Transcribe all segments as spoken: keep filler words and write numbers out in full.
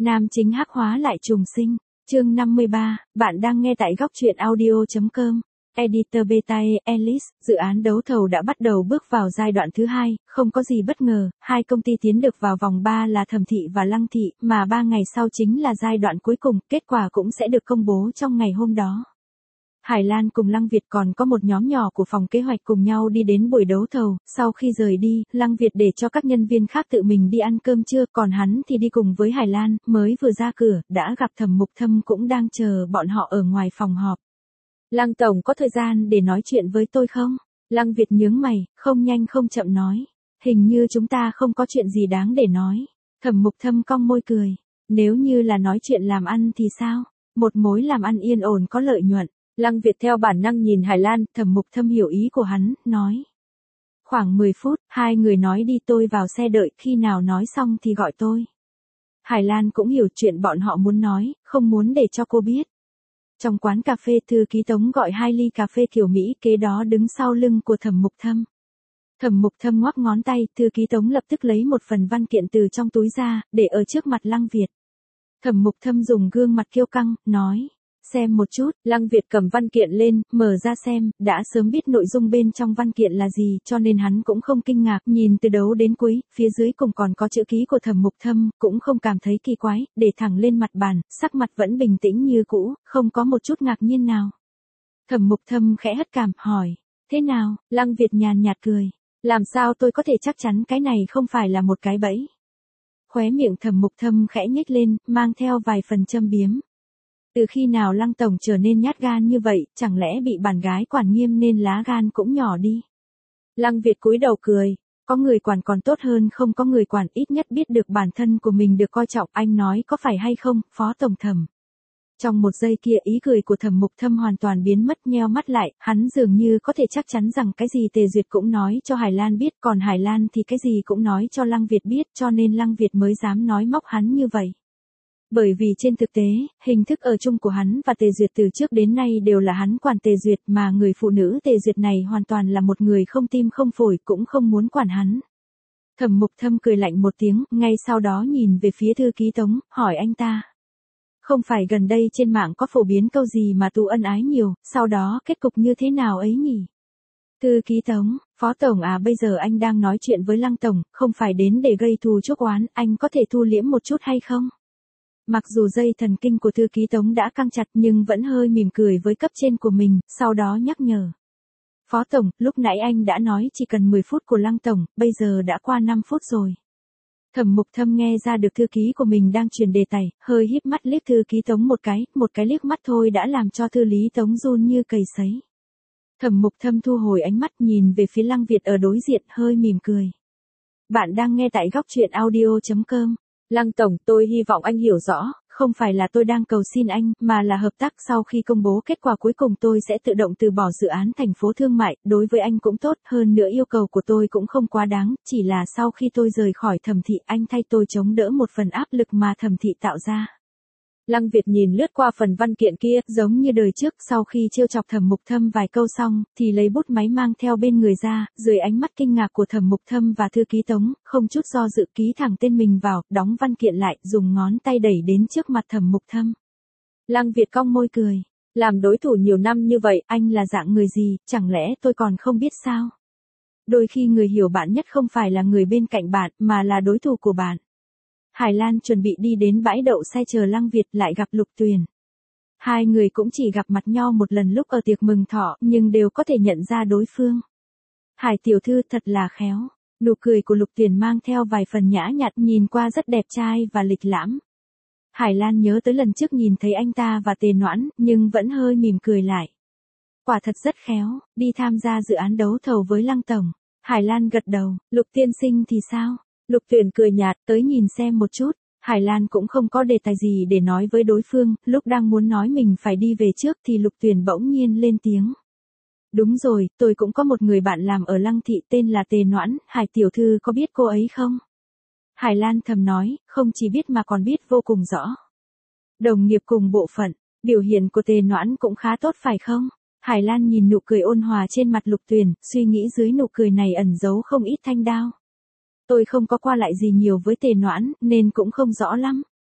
Nam chính hắc hóa lại trùng sinh, chương năm mươi ba, bạn đang nghe tại góc truyện audio chấm com. Editor Beta Ellis, dự án đấu thầu đã bắt đầu bước vào giai đoạn thứ hai, không có gì bất ngờ, hai công ty tiến được vào vòng ba là Thẩm Thị và Lăng Thị, mà ba ngày sau chính là giai đoạn cuối cùng, kết quả cũng sẽ được công bố trong ngày hôm đó. Hải Lan cùng Lăng Việt còn có một nhóm nhỏ của phòng kế hoạch cùng nhau đi đến buổi đấu thầu, sau khi rời đi, Lăng Việt để cho các nhân viên khác tự mình đi ăn cơm trưa, còn hắn thì đi cùng với Hải Lan, mới vừa ra cửa, đã gặp Thẩm Mục Thâm cũng đang chờ bọn họ ở ngoài phòng họp. Lăng Tổng có thời gian để nói chuyện với tôi không? Lăng Việt nhướng mày, không nhanh không chậm nói. Hình như chúng ta không có chuyện gì đáng để nói. Thẩm Mục Thâm cong môi cười. Nếu như là nói chuyện làm ăn thì sao? Một mối làm ăn yên ổn có lợi nhuận. Lăng Việt theo bản năng nhìn Hải Lan, Thẩm Mục Thâm hiểu ý của hắn, nói. Khoảng mười phút, hai người nói đi, tôi vào xe đợi, khi nào nói xong thì gọi tôi. Hải Lan cũng hiểu chuyện bọn họ muốn nói, không muốn để cho cô biết. Trong quán cà phê, thư ký Tống gọi hai ly cà phê kiểu Mỹ, kế đó đứng sau lưng của Thẩm Mục Thâm. Thẩm Mục Thâm ngoắc ngón tay, thư ký Tống lập tức lấy một phần văn kiện từ trong túi ra, để ở trước mặt Lăng Việt. Thẩm Mục Thâm dùng gương mặt kiêu căng, nói. Xem một chút, Lăng Việt cầm văn kiện lên, mở ra xem, đã sớm biết nội dung bên trong văn kiện là gì, cho nên hắn cũng không kinh ngạc, nhìn từ đầu đến cuối, phía dưới cùng còn có chữ ký của Thẩm Mục Thâm, cũng không cảm thấy kỳ quái, để thẳng lên mặt bàn, sắc mặt vẫn bình tĩnh như cũ, không có một chút ngạc nhiên nào. Thẩm Mục Thâm khẽ hất cằm, hỏi, thế nào? Lăng Việt nhàn nhạt cười, làm sao tôi có thể chắc chắn cái này không phải là một cái bẫy? Khóe miệng Thẩm Mục Thâm khẽ nhếch lên, mang theo vài phần châm biếm. Từ khi nào Lăng Tổng trở nên nhát gan như vậy, chẳng lẽ bị bạn gái quản nghiêm nên lá gan cũng nhỏ đi? Lăng Việt cúi đầu cười, có người quản còn tốt hơn không có người quản, ít nhất biết được bản thân của mình được coi trọng, anh nói có phải hay không, Phó Tổng Thẩm? Trong một giây kia ý cười của Thẩm Mục Thâm hoàn toàn biến mất, nheo mắt lại, hắn dường như có thể chắc chắn rằng cái gì Tề Duyệt cũng nói cho Hải Lan biết, còn Hải Lan thì cái gì cũng nói cho Lăng Việt biết, cho nên Lăng Việt mới dám nói móc hắn như vậy. Bởi vì trên thực tế, hình thức ở chung của hắn và Tề Duyệt từ trước đến nay đều là hắn quản Tề Duyệt, mà người phụ nữ Tề Duyệt này hoàn toàn là một người không tim không phổi, cũng không muốn quản hắn. Thẩm Mục Thâm cười lạnh một tiếng, ngay sau đó nhìn về phía thư ký Tống, hỏi anh ta. Không phải gần đây trên mạng có phổ biến câu gì mà tu ân ái nhiều, sau đó kết cục như thế nào ấy nhỉ? Thư ký Tống, Phó Tổng à, bây giờ anh đang nói chuyện với Lăng Tổng, không phải đến để gây thù chuốc oán, anh có thể thu liễm một chút hay không? Mặc dù dây thần kinh của thư ký Tống đã căng chặt nhưng vẫn hơi mỉm cười với cấp trên của mình, sau đó nhắc nhở. Phó Tổng, lúc nãy anh đã nói chỉ cần mười phút của Lăng Tổng, bây giờ đã qua năm phút rồi. Thẩm Mục Thâm nghe ra được thư ký của mình đang truyền đề tài, hơi híp mắt liếc thư ký Tống một cái, một cái liếc mắt thôi đã làm cho thư lý Tống run như cầy sấy. Thẩm Mục Thâm thu hồi ánh mắt nhìn về phía Lăng Việt ở đối diện, hơi mỉm cười. Bạn đang nghe tại góc truyện audio chấm com. Lăng Tổng, tôi hy vọng anh hiểu rõ, không phải là tôi đang cầu xin anh, mà là hợp tác. Sau khi công bố kết quả cuối cùng tôi sẽ tự động từ bỏ dự án thành phố thương mại, đối với anh cũng tốt, hơn nữa yêu cầu của tôi cũng không quá đáng, chỉ là sau khi tôi rời khỏi Thẩm Thị, anh thay tôi chống đỡ một phần áp lực mà Thẩm Thị tạo ra. Lăng Việt nhìn lướt qua phần văn kiện kia, giống như đời trước, sau khi trêu chọc Thẩm Mục Thâm vài câu xong, thì lấy bút máy mang theo bên người ra, dưới ánh mắt kinh ngạc của Thẩm Mục Thâm và thư ký Tống, không chút do dự ký thẳng tên mình vào, đóng văn kiện lại, dùng ngón tay đẩy đến trước mặt Thẩm Mục Thâm. Lăng Việt cong môi cười, làm đối thủ nhiều năm như vậy, anh là dạng người gì, chẳng lẽ tôi còn không biết sao? Đôi khi người hiểu bạn nhất không phải là người bên cạnh bạn, mà là đối thủ của bạn. Hải Lan chuẩn bị đi đến bãi đậu xe chờ Lăng Việt, lại gặp Lục Tuyền. Hai người cũng chỉ gặp mặt nhau một lần lúc ở tiệc mừng thọ, nhưng đều có thể nhận ra đối phương. Hải tiểu thư thật là khéo. Nụ cười của Lục Tuyền mang theo vài phần nhã nhặn, nhìn qua rất đẹp trai và lịch lãm. Hải Lan nhớ tới lần trước nhìn thấy anh ta và Tề Noãn, nhưng vẫn hơi mỉm cười lại. Quả thật rất khéo, đi tham gia dự án đấu thầu với Lăng Tổng. Hải Lan gật đầu, Lục tiên sinh thì sao? Lục Tuyền cười nhạt, tới nhìn xem một chút. Hải Lan cũng không có đề tài gì để nói với đối phương, lúc đang muốn nói mình phải đi về trước thì Lục Tuyền bỗng nhiên lên tiếng. Đúng rồi, tôi cũng có một người bạn làm ở Lăng Thị tên là Tề Noãn, Hải tiểu thư có biết cô ấy không? Hải Lan thầm nói, không chỉ biết mà còn biết vô cùng rõ. Đồng nghiệp cùng bộ phận, biểu hiện của Tề Noãn cũng khá tốt phải không? Hải Lan nhìn nụ cười ôn hòa trên mặt Lục Tuyền, suy nghĩ dưới nụ cười này ẩn giấu không ít thanh đao. Tôi không có qua lại gì nhiều với Tề Noãn, nên cũng không rõ lắm.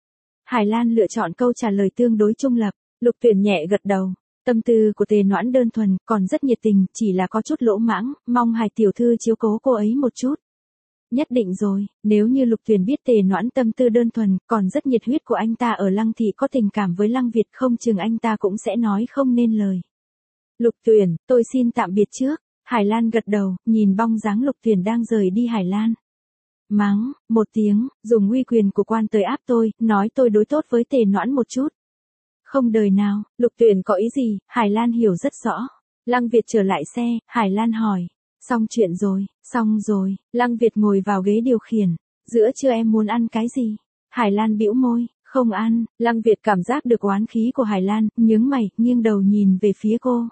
Hải Lan lựa chọn câu trả lời tương đối trung lập. Lục Tuyển nhẹ gật đầu. Tâm tư của Tề Noãn đơn thuần, còn rất nhiệt tình, chỉ là có chút lỗ mãng, mong Hải tiểu thư chiếu cố cô ấy một chút. Nhất định rồi, nếu như Lục Tuyển biết Tề Noãn tâm tư đơn thuần, còn rất nhiệt huyết của anh ta ở Lăng thị có tình cảm với Lăng Việt, không chừng anh ta cũng sẽ nói không nên lời. Lục Tuyển, tôi xin tạm biệt trước. Hải Lan gật đầu, nhìn bóng dáng Lục Tuyển đang rời đi Hải Lan. Mắng, một tiếng, dùng uy quyền của quan tới áp tôi, nói tôi đối tốt với Tề Noãn một chút. Không đời nào, Lục Tuyển có ý gì, Hải Lan hiểu rất rõ. Lăng Việt trở lại xe, Hải Lan hỏi. Xong chuyện rồi, xong rồi, Lăng Việt ngồi vào ghế điều khiển. Giữa trưa em muốn ăn cái gì? Hải Lan bĩu môi, không ăn. Lăng Việt cảm giác được oán khí của Hải Lan, nhướng mày, nghiêng đầu nhìn về phía cô.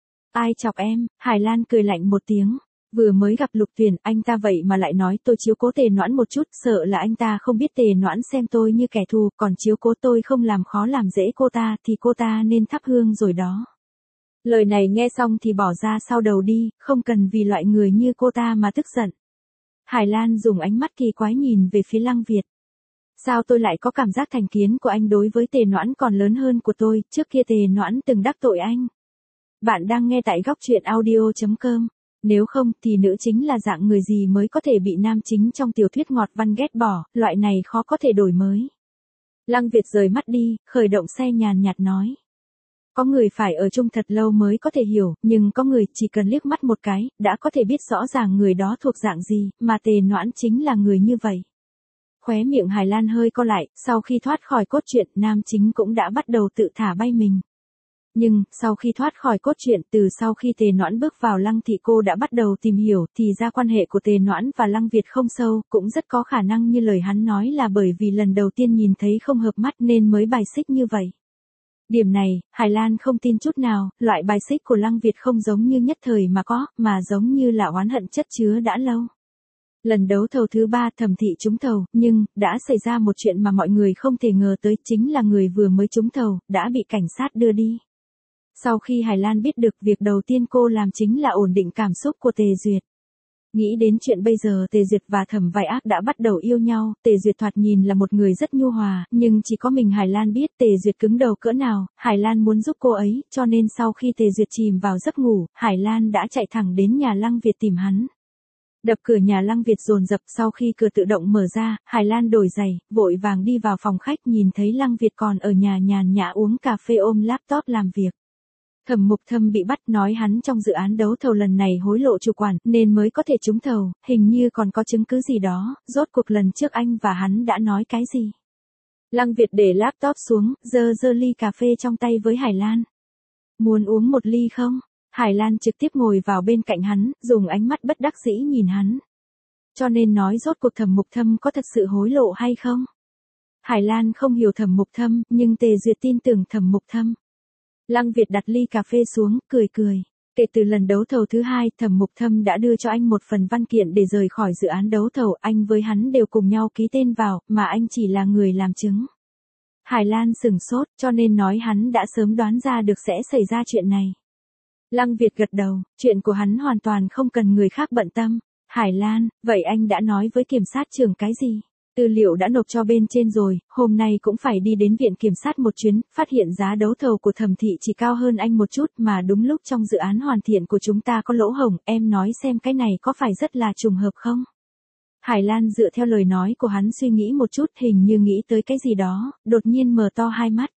Ai chọc em? Hải Lan cười lạnh một tiếng. Vừa mới gặp Lục Tuyển, anh ta vậy mà lại nói tôi chiếu cố Tề Noãn một chút, sợ là anh ta không biết Tề Noãn xem tôi như kẻ thù, còn chiếu cố tôi không làm khó làm dễ cô ta thì cô ta nên thắp hương rồi đó. Lời này nghe xong thì bỏ ra sau đầu đi, không cần vì loại người như cô ta mà tức giận. Hải Lan dùng ánh mắt kỳ quái nhìn về phía Lăng Việt. Sao tôi lại có cảm giác thành kiến của anh đối với Tề Noãn còn lớn hơn của tôi, trước kia Tề Noãn từng đắc tội anh. Bạn đang nghe tại góc truyện audio chấm com. Nếu không thì nữ chính là dạng người gì mới có thể bị nam chính trong tiểu thuyết ngọt văn ghét bỏ, loại này khó có thể đổi mới. Lăng Việt rời mắt đi, khởi động xe nhàn nhạt nói. Có người phải ở chung thật lâu mới có thể hiểu, nhưng có người chỉ cần liếc mắt một cái, đã có thể biết rõ ràng người đó thuộc dạng gì, mà Tề Noãn chính là người như vậy. Khóe miệng Hải Lan hơi co lại, sau khi thoát khỏi cốt truyện, nam chính cũng đã bắt đầu tự thả bay mình. Nhưng, sau khi thoát khỏi cốt truyện, từ sau khi Tề Noãn bước vào Lăng thị cô đã bắt đầu tìm hiểu, thì ra quan hệ của Tề Noãn và Lăng Việt không sâu, cũng rất có khả năng như lời hắn nói là bởi vì lần đầu tiên nhìn thấy không hợp mắt nên mới bài xích như vậy. Điểm này, Hải Lan không tin chút nào, loại bài xích của Lăng Việt không giống như nhất thời mà có, mà giống như là oán hận chất chứa đã lâu. Lần đấu thầu thứ ba Thẩm thị trúng thầu, nhưng, đã xảy ra một chuyện mà mọi người không thể ngờ tới, chính là người vừa mới trúng thầu, đã bị cảnh sát đưa đi. Sau khi Hải Lan biết được, việc đầu tiên cô làm chính là ổn định cảm xúc của Tề Duyệt. Nghĩ đến chuyện bây giờ Tề Duyệt và Thẩm Vai Ác đã bắt đầu yêu nhau, Tề Duyệt thoạt nhìn là một người rất nhu hòa, nhưng chỉ có mình Hải Lan biết Tề Duyệt cứng đầu cỡ nào, Hải Lan muốn giúp cô ấy, cho nên sau khi Tề Duyệt chìm vào giấc ngủ, Hải Lan đã chạy thẳng đến nhà Lăng Việt tìm hắn. Đập cửa nhà Lăng Việt dồn dập, sau khi cửa tự động mở ra, Hải Lan đổi giày, vội vàng đi vào phòng khách, nhìn thấy Lăng Việt còn ở nhà nhàn nhã uống cà phê ôm laptop làm việc. Thẩm Mục Thâm bị bắt, nói hắn trong dự án đấu thầu lần này hối lộ chủ quản, nên mới có thể trúng thầu, hình như còn có chứng cứ gì đó, rốt cuộc lần trước anh và hắn đã nói cái gì. Lăng Việt để laptop xuống, giơ giơ ly cà phê trong tay với Hải Lan. Muốn uống một ly không? Hải Lan trực tiếp ngồi vào bên cạnh hắn, dùng ánh mắt bất đắc dĩ nhìn hắn. Cho nên nói rốt cuộc Thẩm Mục Thâm có thật sự hối lộ hay không? Hải Lan không hiểu Thẩm Mục Thâm, nhưng Tề Duyệt tin tưởng Thẩm Mục Thâm. Lăng Việt đặt ly cà phê xuống, cười cười. Kể từ lần đấu thầu thứ hai, Thẩm Mục Thâm đã đưa cho anh một phần văn kiện để rời khỏi dự án đấu thầu, anh với hắn đều cùng nhau ký tên vào, mà anh chỉ là người làm chứng. Hải Lan sửng sốt, cho nên nói hắn đã sớm đoán ra được sẽ xảy ra chuyện này. Lăng Việt gật đầu, chuyện của hắn hoàn toàn không cần người khác bận tâm. Hải Lan, vậy anh đã nói với kiểm sát trưởng cái gì? Tư liệu đã nộp cho bên trên rồi, hôm nay cũng phải đi đến viện kiểm sát một chuyến, phát hiện giá đấu thầu của Thẩm thị chỉ cao hơn anh một chút, mà đúng lúc trong dự án hoàn thiện của chúng ta có lỗ hổng, em nói xem cái này có phải rất là trùng hợp không? Hải Lan dựa theo lời nói của hắn suy nghĩ một chút, hình như nghĩ tới cái gì đó, đột nhiên mở to hai mắt.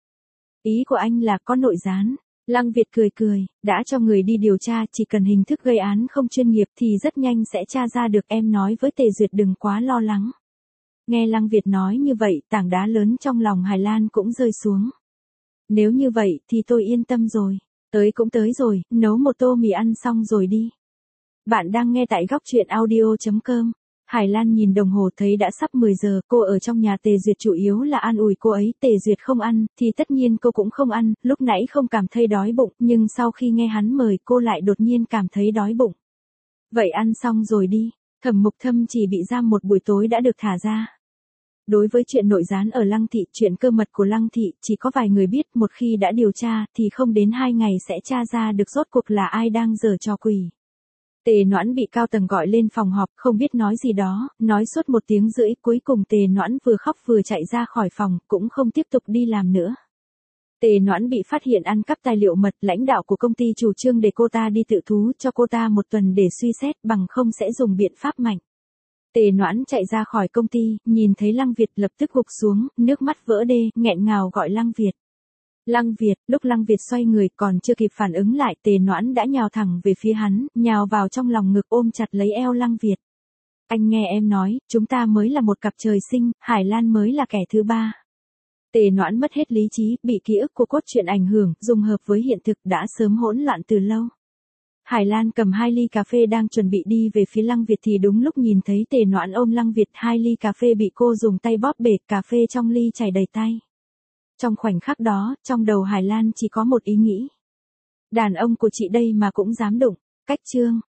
Ý của anh là có nội gián. Lăng Việt cười cười, đã cho người đi điều tra, chỉ cần hình thức gây án không chuyên nghiệp thì rất nhanh sẽ tra ra được, em nói với Tề Duyệt đừng quá lo lắng. Nghe Lăng Việt nói như vậy, tảng đá lớn trong lòng Hải Lan cũng rơi xuống. Nếu như vậy thì tôi yên tâm rồi. Tới cũng tới rồi, nấu một tô mì ăn xong rồi đi. Bạn đang nghe tại góc truyện audio chấm com. Hải Lan nhìn đồng hồ thấy đã sắp mười giờ, cô ở trong nhà Tề Duyệt chủ yếu là an ủi cô ấy, Tề Duyệt không ăn, thì tất nhiên cô cũng không ăn, lúc nãy không cảm thấy đói bụng, nhưng sau khi nghe hắn mời cô lại đột nhiên cảm thấy đói bụng. Vậy ăn xong rồi đi, Thẩm Mục Thâm chỉ bị giam một buổi tối đã được thả ra. Đối với chuyện nội gián ở Lăng thị, chuyện cơ mật của Lăng thị, chỉ có vài người biết, một khi đã điều tra, thì không đến hai ngày sẽ tra ra được rốt cuộc là ai đang giở trò quỷ. Tề Noãn bị cao tầng gọi lên phòng họp, không biết nói gì đó, nói suốt một tiếng rưỡi, cuối cùng Tề Noãn vừa khóc vừa chạy ra khỏi phòng, cũng không tiếp tục đi làm nữa. Tề Noãn bị phát hiện ăn cắp tài liệu mật, lãnh đạo của công ty chủ trương để cô ta đi tự thú, cho cô ta một tuần để suy xét, bằng không sẽ dùng biện pháp mạnh. Tề Noãn chạy ra khỏi công ty, nhìn thấy Lăng Việt lập tức gục xuống, nước mắt vỡ đê, nghẹn ngào gọi Lăng Việt. Lăng Việt, lúc Lăng Việt xoay người còn chưa kịp phản ứng lại, Tề Noãn đã nhào thẳng về phía hắn, nhào vào trong lòng ngực ôm chặt lấy eo Lăng Việt. Anh nghe em nói, chúng ta mới là một cặp trời sinh, Hải Lan mới là kẻ thứ ba. Tề Noãn mất hết lý trí, bị ký ức của cốt truyện ảnh hưởng, dùng hợp với hiện thực đã sớm hỗn loạn từ lâu. Hải Lan cầm hai ly cà phê đang chuẩn bị đi về phía Lăng Việt thì đúng lúc nhìn thấy Tề Noãn ôm Lăng Việt, hai ly cà phê bị cô dùng tay bóp bể, cà phê trong ly chảy đầy tay. Trong khoảnh khắc đó, trong đầu Hải Lan chỉ có một ý nghĩ. Đàn ông của chị đây mà cũng dám đụng, cách chương.